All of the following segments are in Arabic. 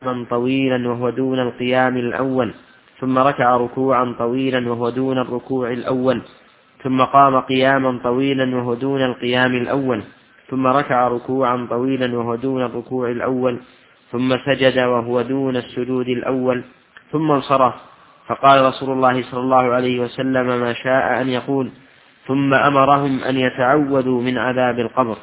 قياما طويلا وهو دون القيام الأول، ثم ركع ركوعا طويلا وهو دون الركوع الأول، ثم قام قياما طويلا وهو دون القيام الأول، ثم ركع ركوعا طويلا وهو دون الركوع الأول، ثم سجد وهو دون السجود الأول، ثم انصرف. فقال رسول الله صلى الله عليه وسلم ما شاء أن يقول، ثم أمرهم أن يتعوذوا من عذاب القبر.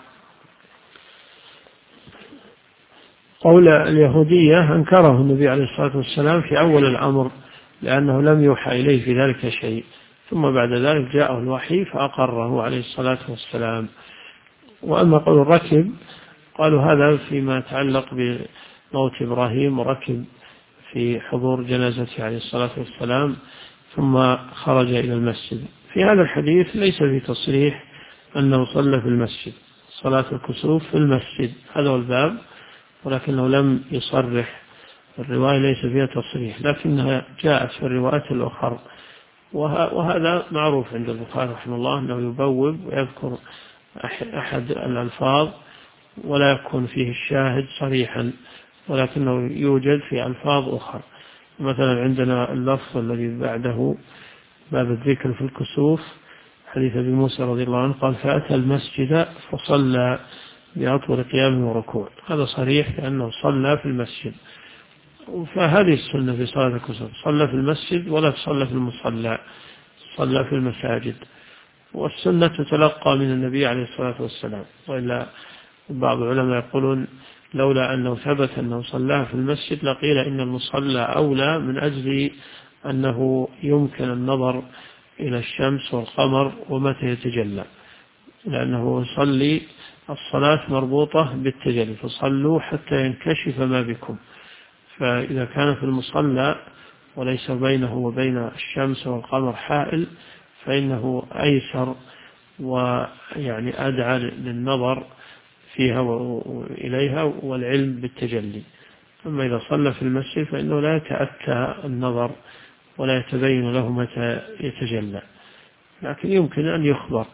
قول اليهودية أنكره النبي عليه الصلاة والسلام في أول الأمر لأنه لم يوحى إليه في ذلك شيء، ثم بعد ذلك جاءه الوحي فأقره عليه الصلاة والسلام. وأما قول الركب قالوا هذا فيما يتعلق بموت إبراهيم، وركب في حضور جنازته عليه الصلاة والسلام ثم خرج إلى المسجد. في هذا الحديث ليس في تصريح أنه صلى في المسجد، صلاة الكسوف في المسجد هذا هو الباب، ولكنه لم يصرح، الرواية ليس فيها تصريح، لكنها جاءت في الروايات الأخرى. وهذا معروف عند البخاري رحمه الله أنه يبوب ويذكر أحد الألفاظ ولا يكون فيه الشاهد صريحا، ولكنه يوجد في ألفاظ أخرى. مثلا عندنا اللفظ الذي بعده باب الذكر في الكسوف، حديث أبي موسى رضي الله عنه قال فأتى المسجد فصلى بأطول قيام وركوع، هذا صريح لأنه صلى في المسجد. فهذه السنة في صلاة الكسوف، صلى في المسجد ولا تصلى في المصلى، صلى في المساجد. والسنة تتلقى من النبي عليه الصلاة والسلام، وإلا بعض العلماء يقولون لولا أنه ثبت أنه صلى في المسجد لقيل إن المصلى أولى، من أجل أنه يمكن النظر إلى الشمس والقمر ومتى يتجلى، لأنه يصلي الصلاة مربوطة بالتجلي، فصلوا حتى ينكشف ما بكم. فإذا كان في المصلى وليس بينه وبين الشمس والقمر حائل فإنه أيسر ويعني أدعى للنظر فيها وإليها والعلم بالتجلي. أما إذا صلى في المسجد فإنه لا يتأتى النظر ولا يتبين له متى يتجلى، لكن يمكن أن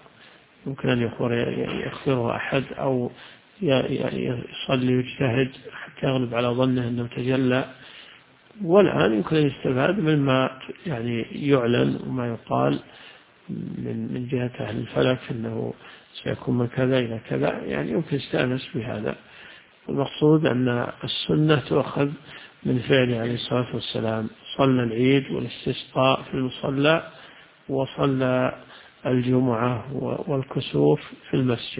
يخبره أحد أو يصلي ويجتهد حتى يغلب على ظنه أنه تجلى. والآن يمكن أن يستفاد مما يعني يعلن وما يقال من جهة أهل الفلك أنه سيكون من كذا إلى كذا، يعني يمكن يستأنس بهذا. المقصود أن السنة تؤخذ من فعله عليه الصلاة والسلام، صلى العيد والاستسقاء في المصلى، وصلى الجمعة والكسوف في المسجد.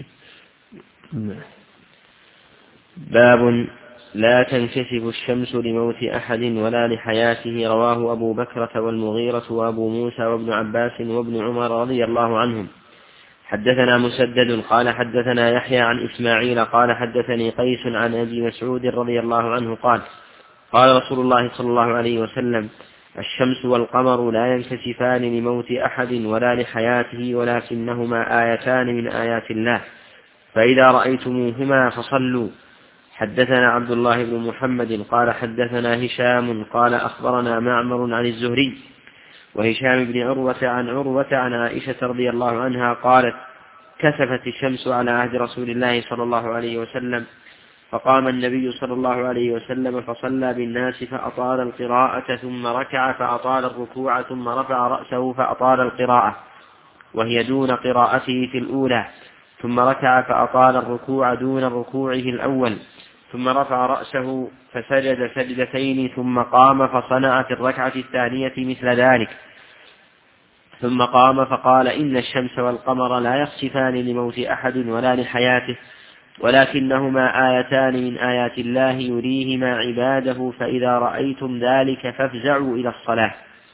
باب لا تنكسف الشمس لموت أحد ولا لحياته، رواه أبو بكرة والمغيرة وأبو موسى وابن عباس وابن عمر رضي الله عنهم. حدثنا مسدد قال حدثنا يحيى عن إسماعيل قال حدثني قيس عن أبي مسعود رضي الله عنه قال قال رسول الله صلى الله عليه وسلم الشمس والقمر لا ينكسفان لموت أحد ولا لحياته، ولكنهما آيتان من آيات الله، فإذا رأيتموهما فصلوا. حدثنا عبد الله بن محمد قال حدثنا هشام قال أخبرنا معمر عن الزهري وهشام بن عروة عن عائشة رضي الله عنها قالت كسفت الشمس على عهد رسول الله صلى الله عليه وسلم، فقام النبي صلى الله عليه وسلم فصلى بالناس فأطال القراءة ثم ركع فأطال الركوع ثم رفع رأسه فأطال القراءة وهي دون قراءته في الأولى، ثم ركع فأطال الركوع دون ركوعه الأول، ثم رفع رأسه فسجد سجدتين ثم قام فصنع في الركعة الثانية مثل ذلك، ثم قام فقال إن الشمس والقمر لا يخسفان لموت أحد ولا لحياته، ولكنهما آيتان من آيات الله يريهما عباده، فإذا رأيتم ذلك فافزعوا إلى الصلاة.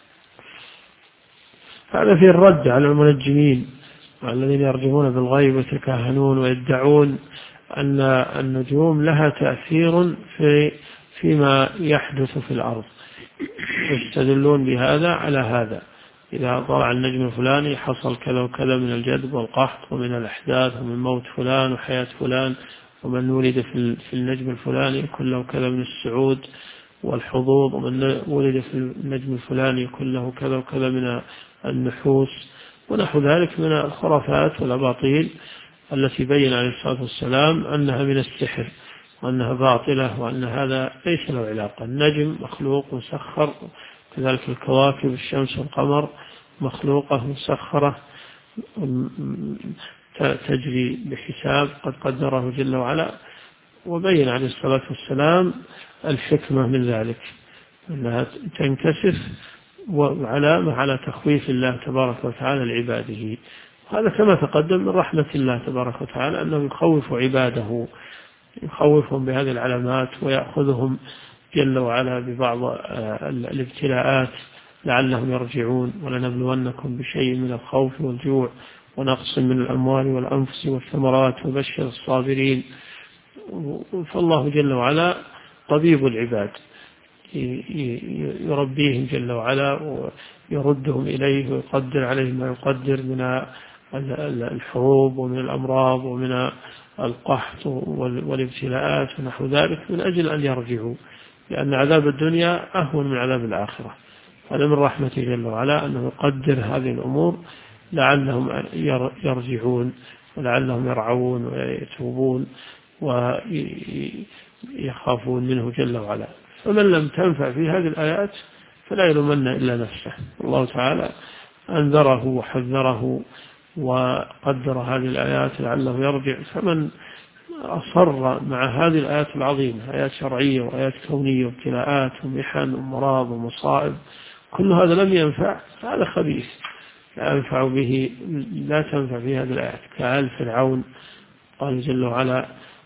هذا في الرد على المنجمين والذين يرجمون بالغيب ويتكهنون ويدعون أن النجوم لها تأثير فيما يحدث في الأرض، يستدلون بهذا على هذا، إذا طلع النجم الفلاني حصل كذا وكذا من الجذب والقحط ومن الأحداث ومن موت فلان وحياة فلان، ومن ولد في النجم الفلاني يكون له كذا من السعود والحظوظ، ومن ولد في النجم الفلاني يكون له كذا وكذا من النحوس ونحو ذلك من الخرافات والأباطيل التي بين عليه الصلاة والسلام أنها من السحر وأنها باطلة وأن هذا ليس له علاقة. النجم مخلوق مسخر، كذلك الكواكب الشمس والقمر مخلوقة مسخرة تجري بحساب قد قدره جل وعلا، وبين عليه الصلاة والسلام الحكمة من ذلك أنها تنكسف وعلامة على تخويف الله تبارك وتعالى لعباده. هذا كما تقدم من رحمة الله تبارك وتعالى أنه يخوف عباده، يخوفهم بهذه العلامات ويأخذهم جل وعلا ببعض الابتلاءات لعلهم يرجعون. ولنبلونكم بشيء من الخوف والجوع ونقص من الأموال والأنفس والثمرات وبشر الصابرين. فالله جل وعلا طبيب العباد، يربيهم جل وعلا ويردهم إليه ويقدر عليهم ما يقدر من الحروب ومن الأمراض ومن القحط والابتلاءات ونحو ذلك من أجل أن يرجعوا، لأن عذاب الدنيا أهون من عذاب الآخرة. هذا من رحمته جل وعلا أنه يقدر هذه الأمور لعلهم يرجعون ولعلهم يرعون ويتوبون ويخافون منه جل وعلا. فمن لم تنفع في هذه الآيات فلا يلومن إلا نفسه. الله تعالى أنذره وحذره وقدر هذه الآيات لعله يرجع. فمن أصر مع هذه الآيات العظيمة، آيات شرعية وآيات كونية وابتلاءات ومحن ومراض ومصائب، كل هذا لم ينفع، هذا خبيث لا ينفع به، لا تنفع في هذه الآيات. كآل فرعون قال جل وعلا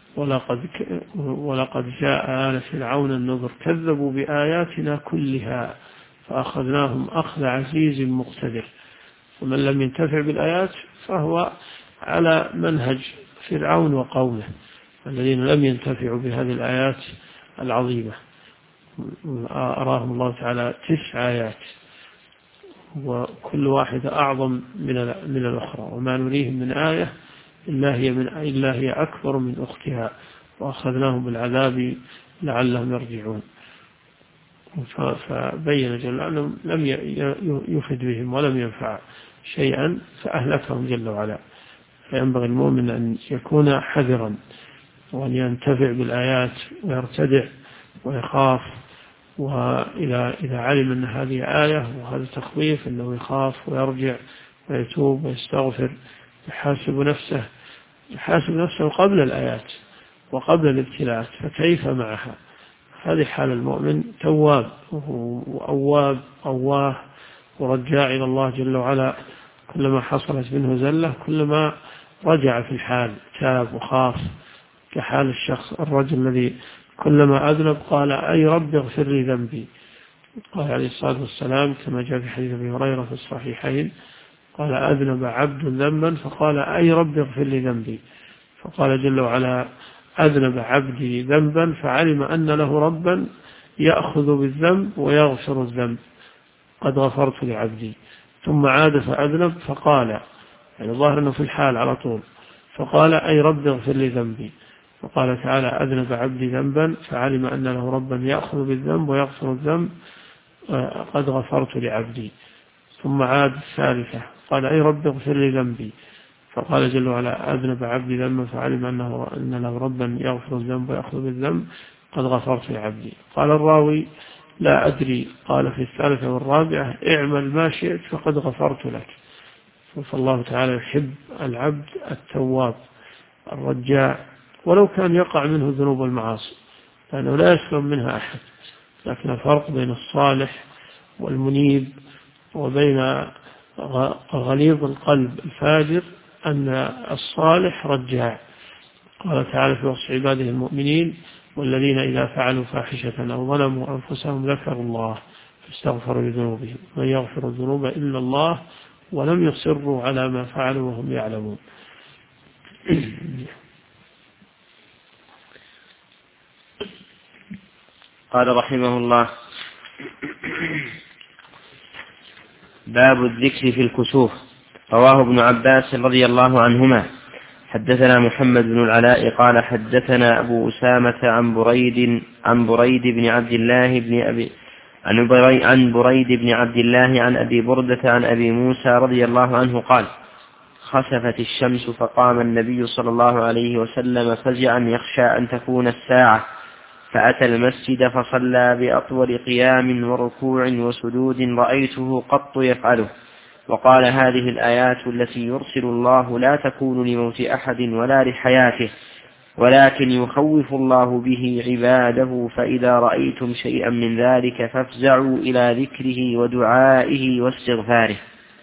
ولقد جاء آل فرعون النذر كذبوا بآياتنا كلها فأخذناهم أخذ عزيز مقتدر. ومن لم ينتفع بالآيات فهو على منهج فرعون وقومه الذين لم ينتفعوا بهذه الآيات العظيمة. أراهم الله تعالى 9 آيات وكل واحدة أعظم من الأخرى، وما نريهم من آية إلا هي أكبر من أختها وأخذناهم بالعذاب لعلهم يرجعون. فبين جل وعلا لم يفد بهم ولم ينفع شيئا فأهلكهم جل وعلا. فينبغي المؤمن أن يكون حذرا وأن ينتفع بالآيات ويرتدع ويخاف، وإذا علم أن هذه آية وهذا تخويف أنه يخاف ويرجع ويتوب ويستغفر، يحاسب نفسه قبل الآيات وقبل الابتلاءات، فكيف معها؟ هذه حال المؤمن، تواب وأواب أواه ورجاع إلى الله جل وعلا. كلما حصلت منه زلة كلما رجع في الحال، تاب وخاف، كحال الشخص الرجل الذي كلما أذنب قال أي رب اغفر لي ذنبي. قال عليه الصلاة والسلام كما جاء في حديث أبي هريرة في الصحيحين قال أذنب عبد ذنبا فقال أي رب اغفر لي ذنبي، فقال جل وعلا أذنب عبدي ذنبا فعلم أن له ربا يأخذ بالذنب ويغفر الذنب قد غفرت لعبدي، ثم عاد فأذنب فقال، يعني ظاهر أنه في الحال على طول، فقال أي رب اغفر لي ذنبي، وقال تعالى أذنب عبدي ذنبا فعلم أن له ربا يأخذ بالذنب ويغفر الذنب قد غفرت لعبدي، ثم عاد الثالثة قال أي رب اغفر لي ذنبي، فقال جل وعلا أذنب عبدي ذنبا فعلم أن له ربا يغفر الذنب ويأخذ بالذنب قد غفرت لعبدي. قال الراوي لا أدري، قال في الثالثة والرابعة اعمل ما شئت فقد غفرت لك. فالله تعالى يحب العبد التواب الرجاع ولو كان يقع منه ذنوب المعاصي، لأنه لا يسلم منها أحد، لكن الفرق بين الصالح والمنيب وبين غليظ القلب الفاجر أن الصالح رجاع. قال تعالى في وصف عباده المؤمنين والذين إذا فعلوا فاحشة أو ظلموا أنفسهم ذكروا الله فاستغفروا لذنوبهم من يغفر الذنوب إلا الله ولم يصروا على ما فعلوا وهم يعلمون. قال رحمه الله باب الذكر في الكسوف. رواه ابن عباس رضي الله عنهما حدثنا محمد بن العلاء قال حدثنا أبو أسامة عن بريد بن عبد الله عن أبي بردة عن أبي موسى رضي الله عنه قال خسفت الشمس فقام النبي صلى الله عليه وسلم فزعا يخشى أن تكون الساعة، فأتى المسجد فصلى بأطول قيام وركوع وسجود رأيته قط يفعله، وقال هذه الآيات التي يرسل الله لا تكون لموت أحد ولا لحياته، ولكن يخوف الله به عباده، فإذا رأيتم شيئا من ذلك فافزعوا إلى ذكره ودعائه واستغفاره.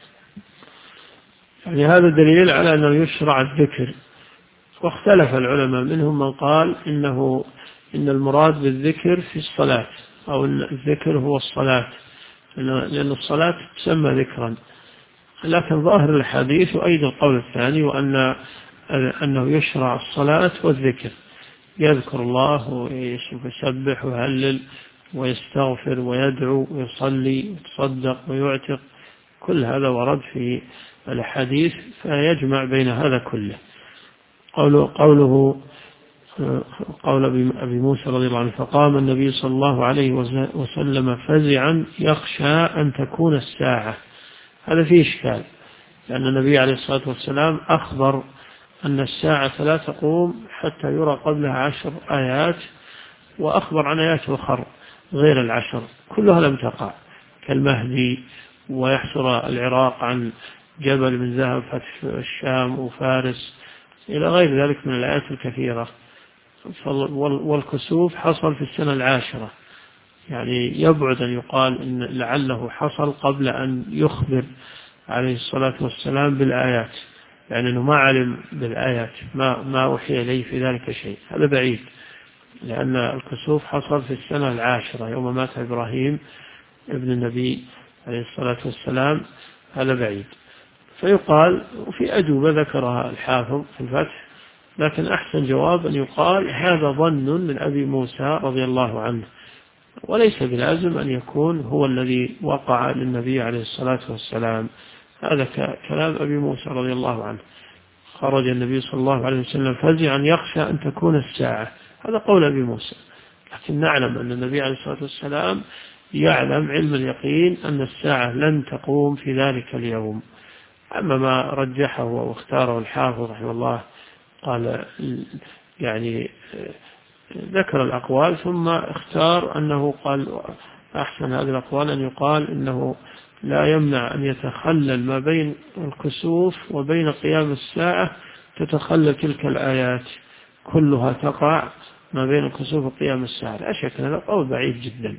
يعني هذا دليل على أنه يشرع الذكر، واختلف العلماء منهم من قال إن المراد بالذكر في الصلاة، أو إن الذكر هو الصلاة، لأن الصلاة تسمى ذكرا، لكن ظاهر الحديث وأيضا القول الثاني أنه يشرع الصلاة والذكر، يذكر الله ويسبح ويهلل ويستغفر ويدعو ويصلي ويتصدق ويعتق، كل هذا ورد في الحديث، فيجمع بين هذا كله. قول أبي موسى رضي الله عنه فقام النبي صلى الله عليه وسلم فزعا يخشى أن تكون الساعة، هذا فيه إشكال، لأن النبي عليه الصلاة والسلام أخبر أن الساعة لا تقوم حتى يرى قبلها 10 آيات، وأخبر عن آيات أخرى غير 10 كلها لم تقع، كالمهدي ويحصر العراق عن جبل من ذهب فتح الشام وفارس إلى غير ذلك من الآيات الكثيرة. والكسوف حصل في السنة 10، يعني يبعد أن يقال إن لعله حصل قبل أن يخبر عليه الصلاة والسلام بالآيات، يعني أنه ما علم بالآيات، ما أوحي إليه في ذلك شيء، هذا بعيد، لأن الكسوف حصل في السنة 10 يوم مات إبراهيم ابن النبي عليه الصلاة والسلام، هذا بعيد. فيقال، وفي أجوبة ذكرها الحافظ في الفتح، لكن أحسن جواب أن يقال هذا ظن من أبي موسى رضي الله عنه، وليس بلازم أن يكون هو الذي وقع للنبي عليه الصلاة والسلام، هذا كلام أبي موسى رضي الله عنه. خرج النبي صلى الله عليه وسلم فزعا يخشى أن تكون الساعة، هذا قول أبي موسى، لكن نعلم أن النبي عليه الصلاة والسلام يعلم علم اليقين أن الساعة لن تقوم في ذلك اليوم. أما ما رجحه واختاره الحافظ رحمه الله، قال يعني ذكر الأقوال ثم اختار أنه قال أحسن هذه الأقوال أن يقال إنه لا يمنع أن يتخلل ما بين الكسوف وبين قيام الساعة، تتخلل تلك الآيات كلها تقع ما بين الكسوف وقيام الساعة، لا شك هذا قول بعيد جدا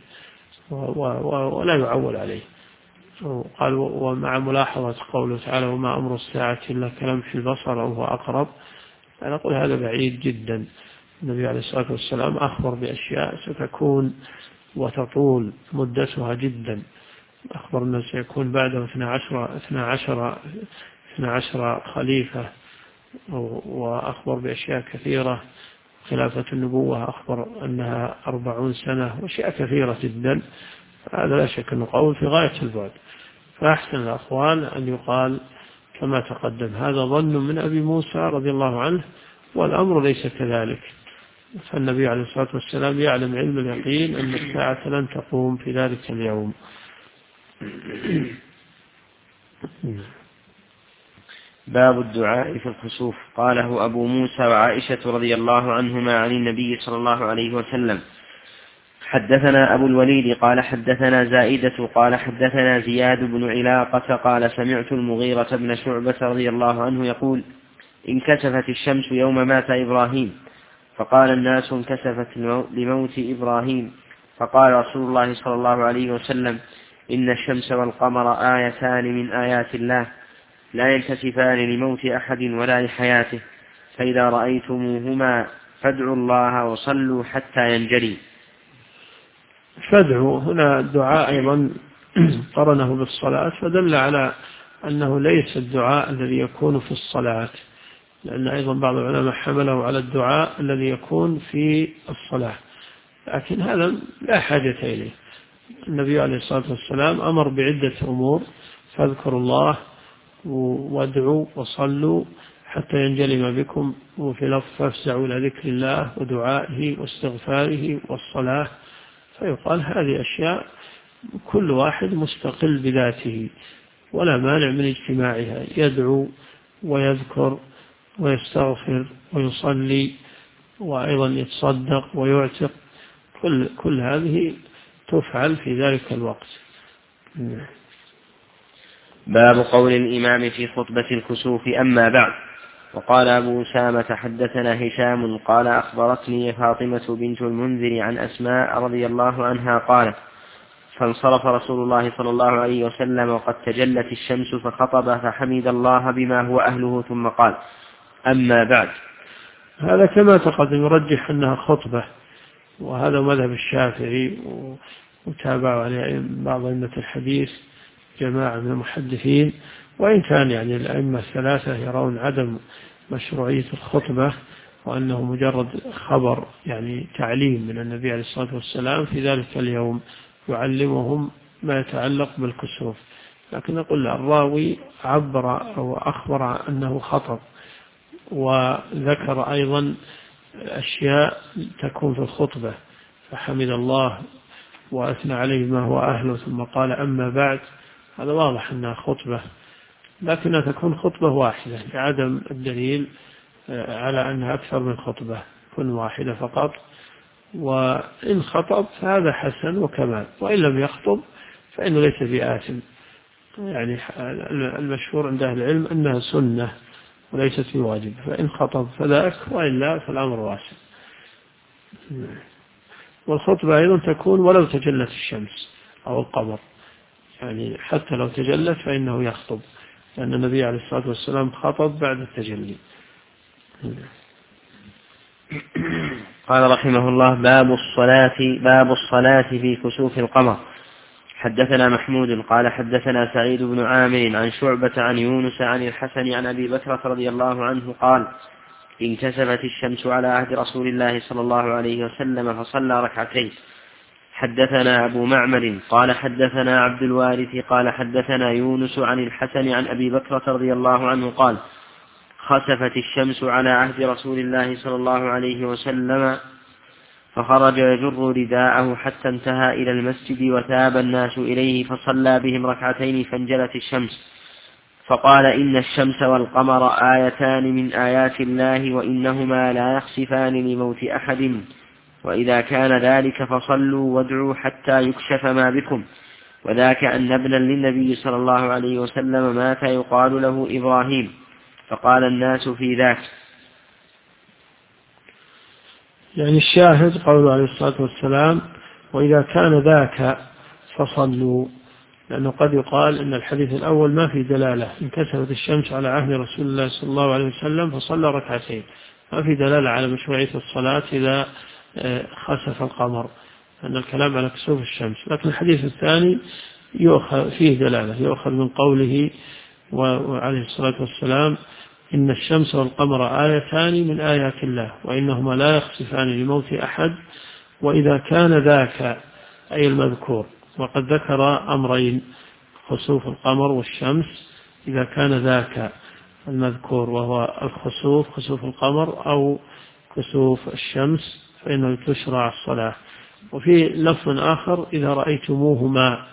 ولا يعول عليه. قال ومع ملاحظة قوله تعالى وما أمر الساعة إلا كلمح البصر أو هو أقرب، أنا أقول هذا بعيد جدا. النبي عليه الصلاة والسلام أخبر بأشياء ستكون وتطول مدتها جدا، أخبر أنه سيكون بعده 12 خليفة، وأخبر بأشياء كثيرة، خلافة النبوة أخبر أنها 40 سنة وأشياء كثيرة جدا، هذا لا شك أنه قول في غاية البعد. فأحسن الأقوال أن يقال كما تقدم هذا ظن من أبي موسى رضي الله عنه، والأمر ليس كذلك، فالنبي عليه الصلاة والسلام يعلم علم اليقين أن الساعة لن تقوم في ذلك اليوم. باب الدعاء في الكسوف. قاله أبو موسى وعائشة رضي الله عنهما عن النبي صلى الله عليه وسلم. حدثنا أبو الوليد قال حدثنا زائدة قال حدثنا زياد بن علاقة قال سمعت المغيرة بن شعبة رضي الله عنه يقول انكسفت الشمس يوم مات إبراهيم، فقال الناس انكسفت لموت إبراهيم، فقال رسول الله صلى الله عليه وسلم إن الشمس والقمر آيتان من آيات الله لا ينكسفان لموت أحد ولا لحياته، فإذا رأيتموهما فادعوا الله وصلوا حتى ينجلي. فادعوا هنا الدعاء أيضا قرنه بالصلاة، فدل على أنه ليس الدعاء الذي يكون في الصلاة، لأن أيضا بعض العلماء حمله على الدعاء الذي يكون في الصلاة، لكن هذا لا حاجة إليه. النبي عليه الصلاة والسلام أمر بعدة أمور، فاذكروا الله وادعوا وصلوا حتى ينجلي ما بكم، وفي لفظ فافزعوا إلى ذكر الله ودعائه واستغفاره والصلاة، فيقال هذه أشياء كل واحد مستقل بذاته ولا مانع من اجتماعها، يدعو ويذكر ويستغفر ويصلي وأيضا يتصدق ويعتق، كل هذه تفعل في ذلك الوقت. باب قول الإمام في خطبة الكسوف: أما بعد. وقال أبو أسامة: حدثنا هشام قال أخبرتني فاطمة بنت المنذر عن أسماء رضي الله عنها قالت: فانصرف رسول الله صلى الله عليه وسلم وقد تجلت الشمس فخطب فحمد الله بما هو أهله ثم قال: أما بعد. هذا كما تقدم يرجح أنها خطبة، وهذا مذهب الشافعي وتابع عليه بعض أئمة الحديث جماعة من المحدثين، وإن كان يعني الأئمة الثلاثة يرون عدم مشروعية الخطبة، وأنه مجرد خبر يعني تعليم من النبي عليه الصلاة والسلام في ذلك اليوم يعلمهم ما يتعلق بالكسوف. لكن نقول الراوي عبر أو أخبر أنه خطب، وذكر أيضا أشياء تكون في الخطبة، فحمد الله وأثنى عليه ما هو أهله ثم قال: أما بعد. هذا واضح أنها خطبة، لكنها تكون خطبة واحدة لعدم الدليل على أنها أكثر من خطبة، كن واحدة فقط. وإن خطب فهذا حسن وكمال، وإن لم يخطب فإنه ليس بآثم. يعني المشهور عند أهل العلم أنها سنة وليست بواجب، فإن خطب فذاك، وإلا فالأمر واسع. والخطبة أيضا تكون ولو تجلت الشمس أو القمر، يعني حتى لو تجلت فإنه يخطب، لأن النبي عليه الصلاة والسلام خطب بعد التجلي. قال رحمه الله: باب الصلاة في كسوف القمر. حدثنا محمود قال حدثنا سعيد بن عامر عن شعبة عن يونس عن الحسن عن أبي بكرة رضي الله عنه قال: انكسفت الشمس على عهد رسول الله صلى الله عليه وسلم فصلى ركعتين. حدثنا أبو معمر قال حدثنا عبد الوارث قال حدثنا يونس عن الحسن عن أبي بكرة رضي الله عنه قال: خسفت الشمس على عهد رسول الله صلى الله عليه وسلم فخرج يجر رداءه حتى انتهى إلى المسجد وتاب الناس إليه فصلى بهم ركعتين فانجلت الشمس، فقال: إن الشمس والقمر آيتان من آيات الله وإنهما لا يخسفان لموت أحد، وإذا كان ذلك فصلوا وادعوا حتى يكشف ما بكم. وذاك أن ابنا للنبي صلى الله عليه وسلم مات يقال له إبراهيم، فقال الناس في ذاك. يعني الشاهد قوله عليه الصلاة والسلام: وإذا كان ذاك فصلوا، لأنه قد يقال إن الحديث الأول ما في دلالة، انكسفت الشمس على عهد رسول الله صلى الله عليه وسلم فصلى ركعتين، ما في دلالة على مشروعية الصلاة إذا خسف القمر، أن الكلام على كسوف الشمس. لكن الحديث الثاني فيه دلالة، يؤخذ من قوله وعليه الصلاة والسلام: إن الشمس والقمر آيتان من آيات الله وإنهما لا يخسفان لموت أحد، وإذا كان ذاك أي المذكور. وقد ذكر أمرين: خسوف القمر والشمس. إذا كان ذاك المذكور وهو الخسوف، خسوف القمر أو كسوف الشمس، فإنه تشرع الصلاة. وفي لفظ آخر: إذا رأيتموهما،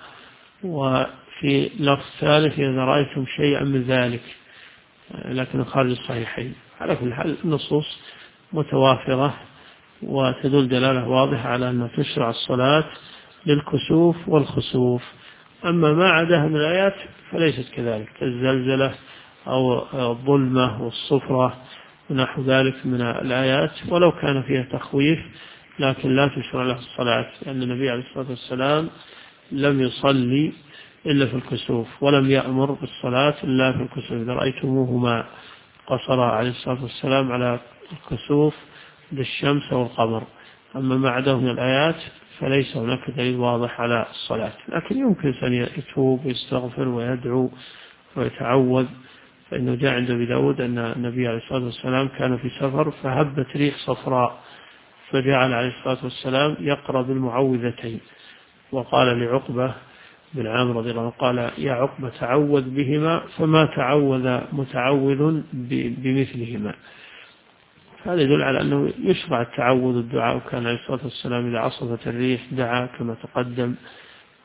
وفي لفظ ثالث: إذا رأيتم شيئا من ذلك، لكن خارج الصحيحين. على كل حال النصوص متوافرة وتدل دلالة واضحة على أن تشرع الصلاة للكسوف والخسوف. أما ما عداها من الآيات فليست كذلك، كالزلزلة أو الظلمة والصفرة ونحو ذلك من الآيات، ولو كان فيها تخويف لكن لا تشرع له الصلاة، لأن النبي عليه الصلاة والسلام لم يصلي إلا في الكسوف، ولم يأمر بالصلاة إلا في الكسوف. إذا رأيتموهما قصر عليه الصلاة والسلام على الكسوف بالشمس والقمر. أما ما عداه من الآيات فليس هناك دليل واضح على الصلاة، لكن يمكن أن يتوب ويستغفر ويدعو ويتعوذ. فإنه جاء عند أبي داود أن النبي عليه الصلاة والسلام كان في سفر فهبت ريح صفراء، فجعل عليه الصلاة والسلام يقرأ بالمعوذتين، وقال لعقبة بن عامر رضي الله عنه قال: يا عقبة تعوذ بهما، فما تعوذ متعوذ بمثلهما. هذا يدل على أنه يشرع التعوذ الدعاء، وكان عليه الصلاة والسلام إذا عصفت الريح دعا كما تقدم.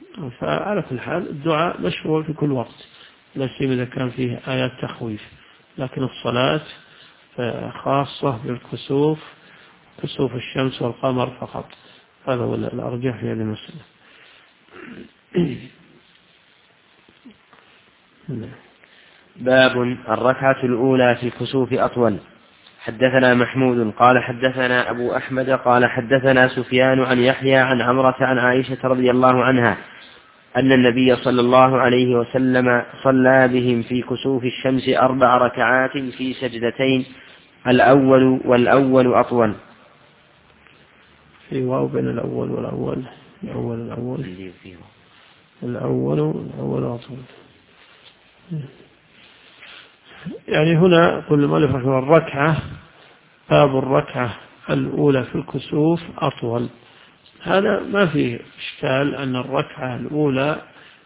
فعلى كل حال الدعاء مشروع في كل وقت، لا سيما إذا كان فيه آيات تخويف. لكن الصلاة خاصة بالكسوف، كسوف الشمس والقمر فقط. هذا هو الأرجح في هذه المسألة. باب الركعة الأولى في الكسوف أطول. حدثنا محمود قال حدثنا أبو أحمد قال حدثنا سفيان عن يحيى عن عمرة عن عائشة رضي الله عنها أن النبي صلى الله عليه وسلم صلى بهم في كسوف الشمس 4 ركعات في سجدتين، الأول والأول أطول. في واو بين الأول والأول، الأول أطول. يعني هنا قل المؤلف رحمه الركعة، باب الركعة الأولى في الكسوف أطول. هذا ما فيه إشكال أن الركعة الأولى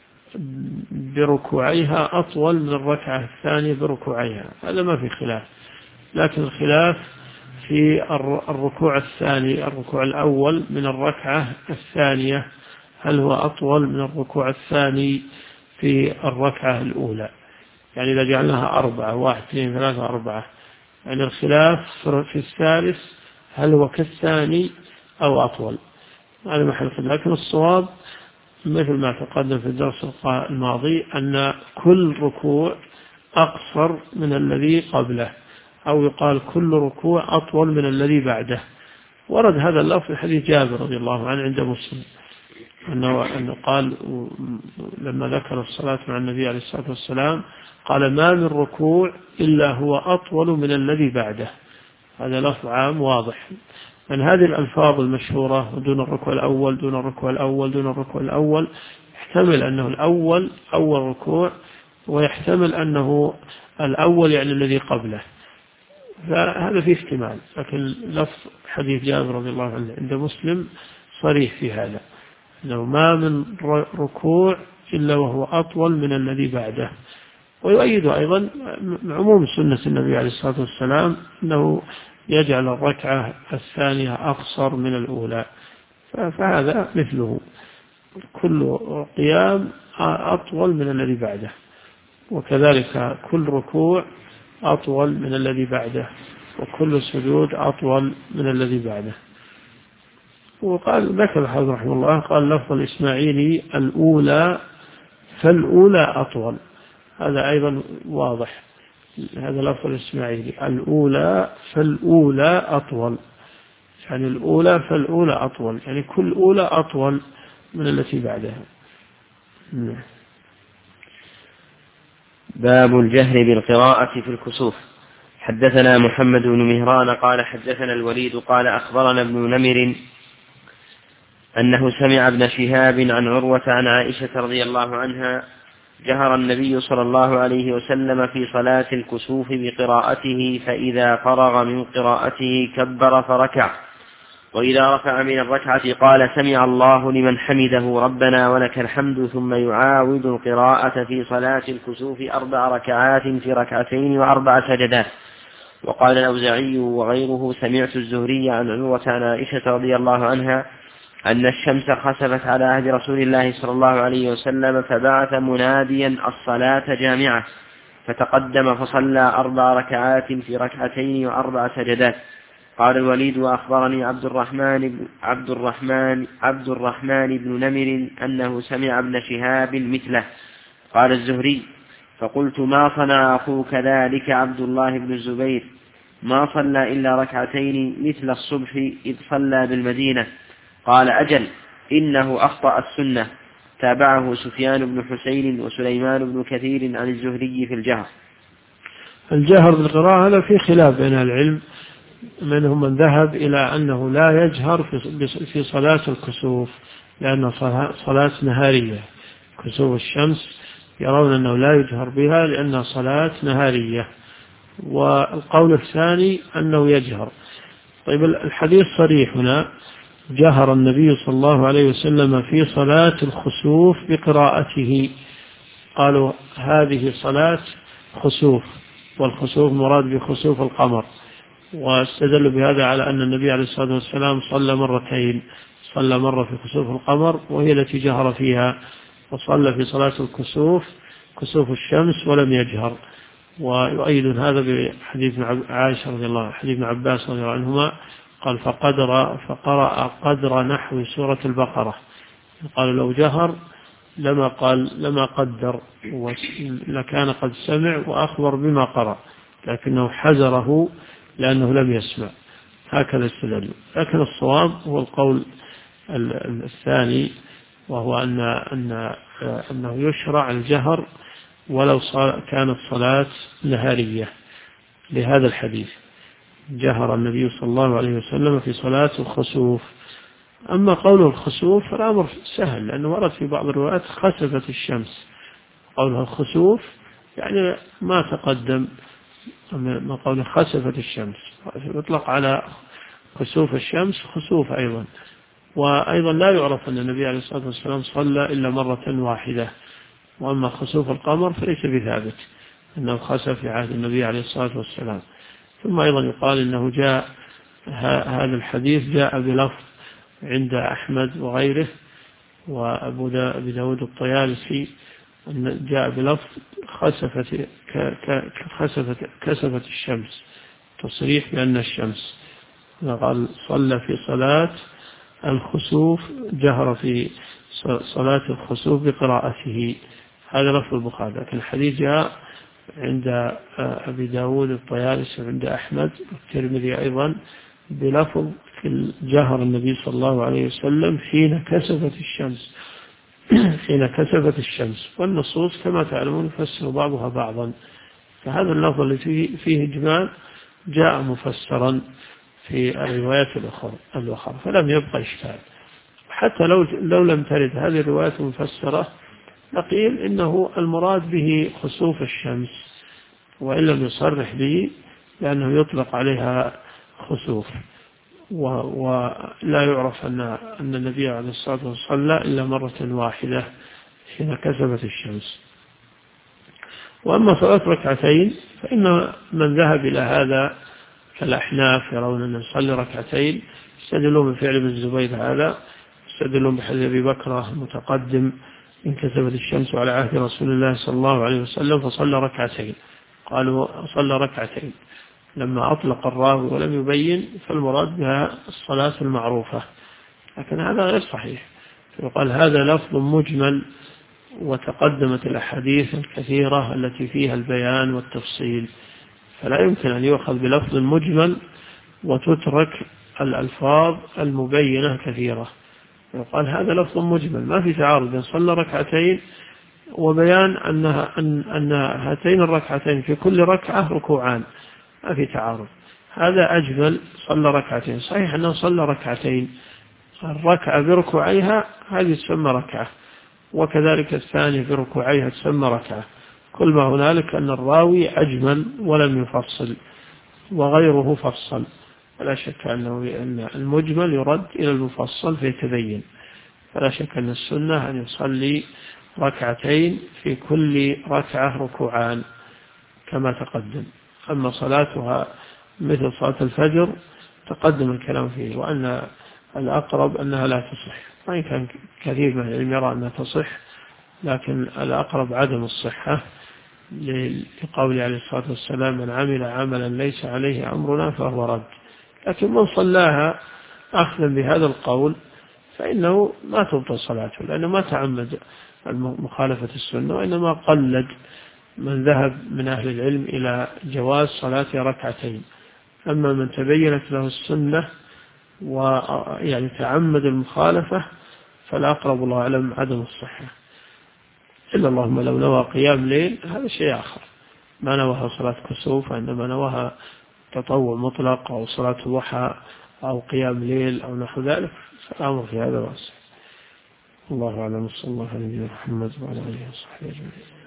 بركوعيها أطول من الركعة الثانية بركوعيها، هذا ما فيه خلاف. لكن الخلاف في الركوع الثاني، الركوع الأول من الركعة الثانية، هل هو أطول من الركوع الثاني في الركعة الأولى؟ يعني إذا جعلناها 4، 1 2 3 4، يعني الخلاف في الثالث هل هو كالثاني أو أطول، هذا محل خلاف. لكن الصواب مثل ما تقدم في الدرس الماضي أن كل ركوع أقصر من الذي قبله، أو يقال كل ركوع أطول من الذي بعده. ورد هذا اللفظ في حديث جابر رضي الله عنه عند مسلم، أنه قال لما ذكر الصلاة مع النبي عليه الصلاة والسلام قال ما من ركوع إلا هو أطول من الذي بعده. هذا لفظ عام واضح. من هذه الألفاظ المشهورة دون الركوع الأول دون الركوع الأول دون الركوع الأول، يحتمل أنه الأول أول ركوع، ويحتمل أنه الأول يعني الذي قبله، فهذا فيه احتمال. لكن لفظ حديث جابر رضي الله عنه عند مسلم صريح في هذا، أنه ما من ركوع إلا وهو أطول من الذي بعده. ويؤيد أيضا عموم سنة النبي عليه الصلاة والسلام أنه يجعل الركعة الثانية أقصر من الأولى، فهذا مثله، كل قيام أطول من الذي بعده، وكذلك كل ركوع أطول من الذي بعده، وكل سجود أطول من الذي بعده. وقال ذكر الحافظ رحمه الله قال لفظ الإسماعيلي الأولى فالأولى أطول، هذا أيضا واضح. هذا لفظ الإسماعيلي الأولى فالأولى أطول، يعني الأولى فالأولى أطول، يعني كل أولى أطول من التي بعدها. باب الجهر بالقراءة في الكسوف. حدثنا محمد بن مهران قال حدثنا الوليد قال أخبرنا ابن نمر أنه سمع ابن شهاب عن عروة عن عائشة رضي الله عنها جهر النبي صلى الله عليه وسلم في صلاة الكسوف بقراءته، فإذا فرغ من قراءته كبر فركع، وإذا رفع من الركعة قال سمع الله لمن حمده ربنا ولك الحمد، ثم يعاود القراءة في صلاة الكسوف 4 ركعات في 2 و4 سجدات. وقال الأوزاعي وغيره سمعت الزهري عن عروة عن عائشة رضي الله عنها أن الشمس خسفت على عهد رسول الله صلى الله عليه وسلم، فبعث مناديا الصلاة جامعة، فتقدم فصلى 4 ركعات في 2 و4 سجدات. قال الوليد وأخبرني عبد الرحمن بن نمر أنه سمع ابن شهاب مثله. قال الزهري فقلت ما صنع أخوك ذلك عبد الله بن الزبير؟ ما صلى إلا 2 مثل الصبح إذ صلى بالمدينة. قال أجل إنه أخطأ السنة. تابعه سفيان بن حسين وسليمان بن كثير عن الزهري في الجهر. الجهر بالقراءة هذا في خلاف بين العلم، منهم من ذهب إلى أنه لا يجهر في صلاة الكسوف، لأن صلاة نهارية، كسوف الشمس يرون أنه لا يجهر بها لأنها صلاة نهارية. والقول الثاني أنه يجهر. طيب الحديث صريح هنا، جهر النبي صلى الله عليه وسلم في صلاة الخسوف بقراءته، قالوا هذه صلاة خسوف، والخسوف مراد بخسوف القمر، واستدلوا بهذا على أن النبي عليه الصلاة والسلام صلى مرتين، صلى مرة في خسوف القمر وهي التي جهر فيها، وصلى في صلاة الكسوف كسوف الشمس ولم يجهر. ويؤيد هذا بحديث عائشة رضي الله عنها، حديث ابن عباس رضي الله عنهما قال فقرأ قدر نحو سورة البقرة، قال لو جهر لما قدر لكان قد سمع وأخبر بما قرأ، لكنه حذره لأنه لم يسمع. هكذا استدل. لكن الصواب هو القول الثاني، وهو أنه يشرع الجهر ولو كانت صلاة نهارية، لهذا الحديث جهر النبي صلى الله عليه وسلم في صلاة الخسوف. أما قوله الخسوف فالأمر سهل، لأنه ورد في بعض الروايات خسفت الشمس، قولها الخسوف يعني ما تقدم من قوله خسفت الشمس، يطلق على خسوف الشمس خسوف أيضا. وأيضا لا يعرف أن النبي عليه الصلاة والسلام صلى إلا مرة واحدة. وأما خسوف القمر فليس بثابت أنه خسف في عهد النبي عليه الصلاة والسلام. ثم أيضا يقال إنه جاء هذا الحديث جاء بلفظ عند أحمد وغيره وأبو داود الطيالسي، جاء بلفظ كسفت الشمس، تصريح بأن الشمس، قال صلى في صلاة الخسوف، جهر في صلاة الخسوف بقراءته. هذا لفظ البخاري. لكن الحديث جاء عند أبي داود الطيالسي وعند أحمد والترمذي أيضا بلفظ في جهر النبي صلى الله عليه وسلم حين كسفت الشمس. والنصوص كما تعلمون يفسر بعضها بعضا، فهذا اللفظ الذي فيه إجمال جاء مفسرا في الروايات الأخرى، فلم يبقى إشكال. حتى لو لم ترد هذه الروايات المفسرة نقيل إنه المراد به خسوف الشمس، وإن لم يصرح به لأنه يطلق عليها خسوف، ولا يعرف أن النبي عليه الصلاة والسلام صلى إلا مرة واحدة حين كسفت الشمس. وأما صلاة ركعتين فإن من ذهب إلى هذا كالأحناف يرون أن نصلي ركعتين، يستدلون بفعل ابن الزبير هذا، يستدلون بحديث أبي بكر المتقدم إن كسفت الشمس على عهد رسول الله صلى الله عليه وسلم فصلى ركعتين، قالوا صلى ركعتين لما أطلق الراوي ولم يبين، فالمراد بها الصلاة المعروفة. لكن هذا غير صحيح، يقال هذا لفظ مجمل وتقدمت الأحاديث الكثيرة التي فيها البيان والتفصيل، فلا يمكن أن يؤخذ بلفظ مجمل وتترك الألفاظ المبينة كثيرة. يقال هذا لفظ مجمل، ما في تعارض بين صلى ركعتين وبيان أن هاتين الركعتين في كل ركعة ركوعان، ما في تعارض. هذا أجمل صلى ركعتين، صحيح أنه صلى ركعتين، الركعة بركوعيها هذه تسمى ركعة، وكذلك الثانية بركوعيها تسمى ركعة. كل ما هنالك أن الراوي أجمل ولم يفصل وغيره فصل، فلا شك أن المجمل يرد إلى المفصل فيتبين. فلا شك أن السنة أن يصلي ركعتين في كل ركعة ركوعان كما تقدم. أما صلاتها مثل صلاة الفجر تقدم الكلام فيه، وأن الأقرب أنها لا تصح، وإن كان كثير من العلم يرى أنها تصح، لكن الأقرب عدم الصحة لقول عليه الصلاة والسلام من عمل عملا ليس عليه أمرنا فهو رد. لكن من صلاها أخذا بهذا القول فإنه ما تبطل صلاته، لأنه ما تعمد مخالفة السنة، وإنما قلد من ذهب من أهل العلم إلى جواز صلاة ركعتين. أما من تبينت له السنة ويعني تعمد المخالفة فالأقرب الله أعلم عدم الصحة، إلا اللهم لو نوى قيام ليل هذا شيء آخر، ما نواها صلاة كسوف، عندما نواها تطوع مطلق أو صلاة ضحى أو قيام ليل أو نحو ذلك فالأمر في هذا واسع. الله أعلم، صلى الله عليه وسلم محمد وعلى آله وصحبه أجمعين.